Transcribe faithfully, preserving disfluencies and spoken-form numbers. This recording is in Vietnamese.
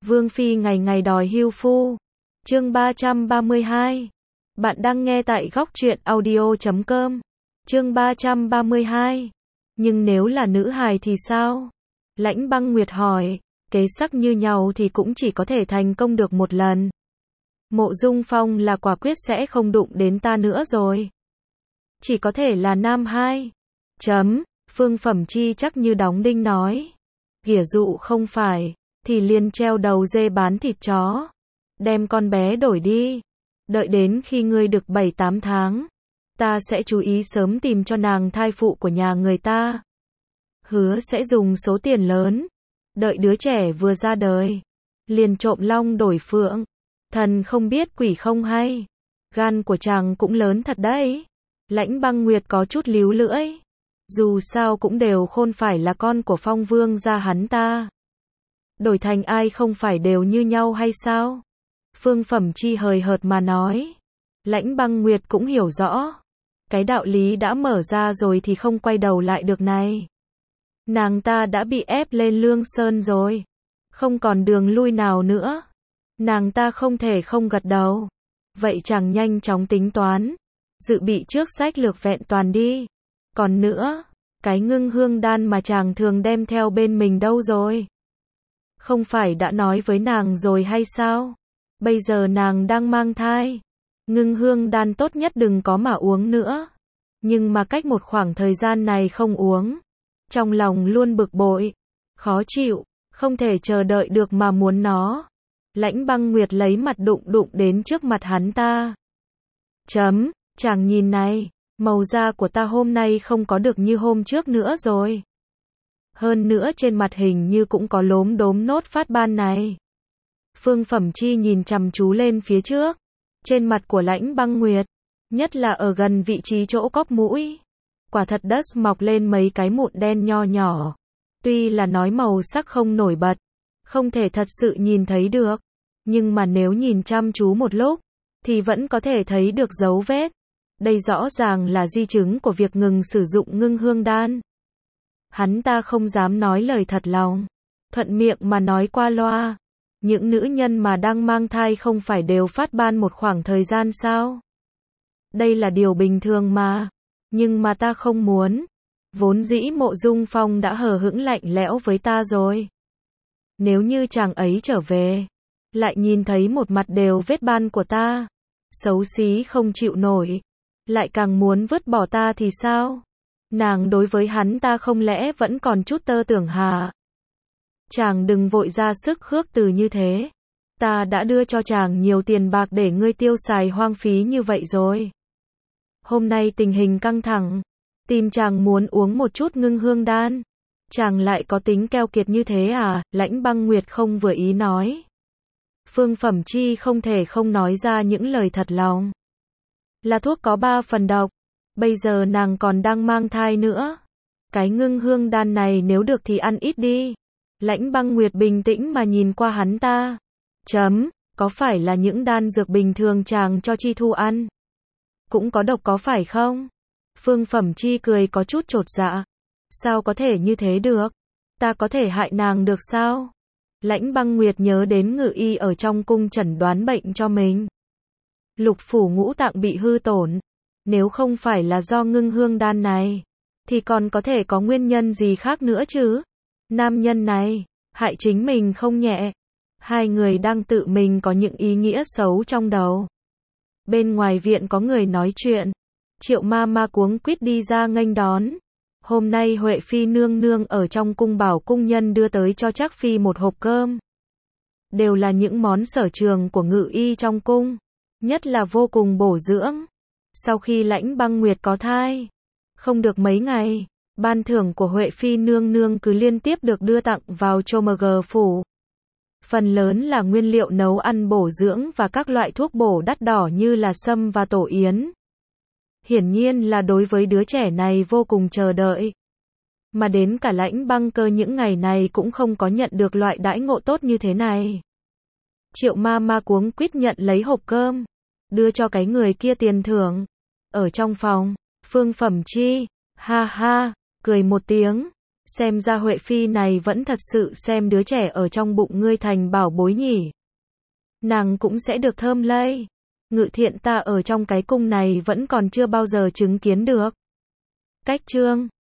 Vương Phi ngày ngày đòi hưu phu. Chương ba trăm ba mươi hai. Bạn đang nghe tại góc truyện audio chấm com. Chương ba trăm ba mươi hai. Nhưng nếu là nữ hài thì sao? Lãnh Băng Nguyệt hỏi. Kế sắc như nhau thì cũng chỉ có thể thành công được một lần. Mộ Dung Phong là quả quyết sẽ không đụng đến ta nữa rồi. Chỉ có thể là nam hai. Chấm. Phương Phẩm Chi chắc như đóng đinh nói. Ghỉa dụ không phải, thì liền treo đầu dê bán thịt chó. Đem con bé đổi đi. Đợi đến khi ngươi được bảy tám tháng, ta sẽ chú ý sớm tìm cho nàng thai phụ của nhà người ta. Hứa sẽ dùng số tiền lớn. Đợi đứa trẻ vừa ra đời, liền trộm long đổi phượng. Thần không biết quỷ không hay. Gan của chàng cũng lớn thật đấy. Lãnh Băng Nguyệt có chút líu lưỡi. Dù sao cũng đều khôn phải là con của Phong Vương gia hắn ta. Đổi thành ai không phải đều như nhau hay sao? Phương Phẩm Chi hời hợt mà nói. Lãnh Băng Nguyệt cũng hiểu rõ. Cái đạo lý đã mở ra rồi thì không quay đầu lại được này. Nàng ta đã bị ép lên Lương Sơn rồi. Không còn đường lui nào nữa. Nàng ta không thể không gật đầu. Vậy chàng nhanh chóng tính toán. Dự bị trước sách lược vẹn toàn đi. Còn nữa, cái ngưng hương đan mà chàng thường đem theo bên mình đâu rồi? Không phải đã nói với nàng rồi hay sao? Bây giờ nàng đang mang thai. Ngưng hương đan tốt nhất đừng có mà uống nữa. Nhưng mà cách một khoảng thời gian này không uống. Trong lòng luôn bực bội, khó chịu, không thể chờ đợi được mà muốn nó. Lãnh Băng Nguyệt lấy mặt đụng đụng đến trước mặt hắn ta. Chấm, chàng nhìn này. Màu da của ta hôm nay không có được như hôm trước nữa rồi. Hơn nữa trên mặt hình như cũng có lốm đốm nốt phát ban này. Phương Phẩm Chi nhìn chăm chú lên phía trước. Trên mặt của Lãnh Băng Nguyệt, nhất là ở gần vị trí chỗ cóp mũi, quả thật đất mọc lên mấy cái mụn đen nho nhỏ. Tuy là nói màu sắc không nổi bật, không thể thật sự nhìn thấy được. Nhưng mà nếu nhìn chăm chú một lúc, thì vẫn có thể thấy được dấu vết. Đây rõ ràng là di chứng của việc ngừng sử dụng ngưng hương đan. Hắn ta không dám nói lời thật lòng, thuận miệng mà nói qua loa. Những nữ nhân mà đang mang thai không phải đều phát ban một khoảng thời gian sao? Đây là điều bình thường mà. Nhưng mà ta không muốn. Vốn dĩ Mộ Dung Phong đã hờ hững lạnh lẽo với ta rồi. Nếu như chàng ấy trở về, lại nhìn thấy một mặt đều vết ban của ta, xấu xí không chịu nổi, lại càng muốn vứt bỏ ta thì sao? Nàng đối với hắn ta không lẽ vẫn còn chút tơ tưởng hả? Chàng đừng vội ra sức khước từ như thế. Ta đã đưa cho chàng nhiều tiền bạc để ngươi tiêu xài hoang phí như vậy rồi. Hôm nay tình hình căng thẳng, tìm chàng muốn uống một chút ngưng hương đan. Chàng lại có tính keo kiệt như thế à? Lãnh Băng Nguyệt không vừa ý nói. Phương Phẩm Chi không thể không nói ra những lời thật lòng. Là thuốc có ba phần độc. Bây giờ nàng còn đang mang thai nữa. Cái ngưng hương đan này nếu được thì ăn ít đi. Lãnh Băng Nguyệt bình tĩnh mà nhìn qua hắn ta. Chấm, có phải là những đan dược bình thường chàng cho Chi Thu ăn? Cũng có độc có phải không? Phương Phẩm Chi cười có chút chột dạ. Sao có thể như thế được? Ta có thể hại nàng được sao? Lãnh Băng Nguyệt nhớ đến ngự y ở trong cung chẩn đoán bệnh cho mình. Lục phủ ngũ tạng bị hư tổn. Nếu không phải là do ngưng hương đan này, thì còn có thể có nguyên nhân gì khác nữa chứ? Nam nhân này, hại chính mình không nhẹ. Hai người đang tự mình có những ý nghĩa xấu trong đầu. Bên ngoài viện có người nói chuyện. Triệu ma ma cuống quýt đi ra nghênh đón. Hôm nay Huệ Phi nương nương ở trong cung bảo cung nhân đưa tới cho Trác Phi một hộp cơm. Đều là những món sở trường của ngự y trong cung. Nhất là vô cùng bổ dưỡng. Sau khi Lãnh Băng Nguyệt có thai, không được mấy ngày, ban thưởng của Huệ Phi nương nương cứ liên tiếp được đưa tặng vào Chô Mờ Gờ phủ. Phần lớn là nguyên liệu nấu ăn bổ dưỡng và các loại thuốc bổ đắt đỏ như là sâm và tổ yến. Hiển nhiên là đối với đứa trẻ này vô cùng chờ đợi. Mà đến cả Lãnh Băng Cơ những ngày này cũng không có nhận được loại đãi ngộ tốt như thế này. Triệu ma ma cuống quýt nhận lấy hộp cơm, đưa cho cái người kia tiền thưởng. Ở trong phòng, Phương Phẩm Chi, ha ha, cười một tiếng, Xem ra Huệ Phi này vẫn thật sự xem đứa trẻ ở trong bụng ngươi thành bảo bối nhỉ. Nàng cũng sẽ được thơm lây. Ngự thiện ta ở trong cái cung này vẫn còn chưa bao giờ chứng kiến được. Cách chương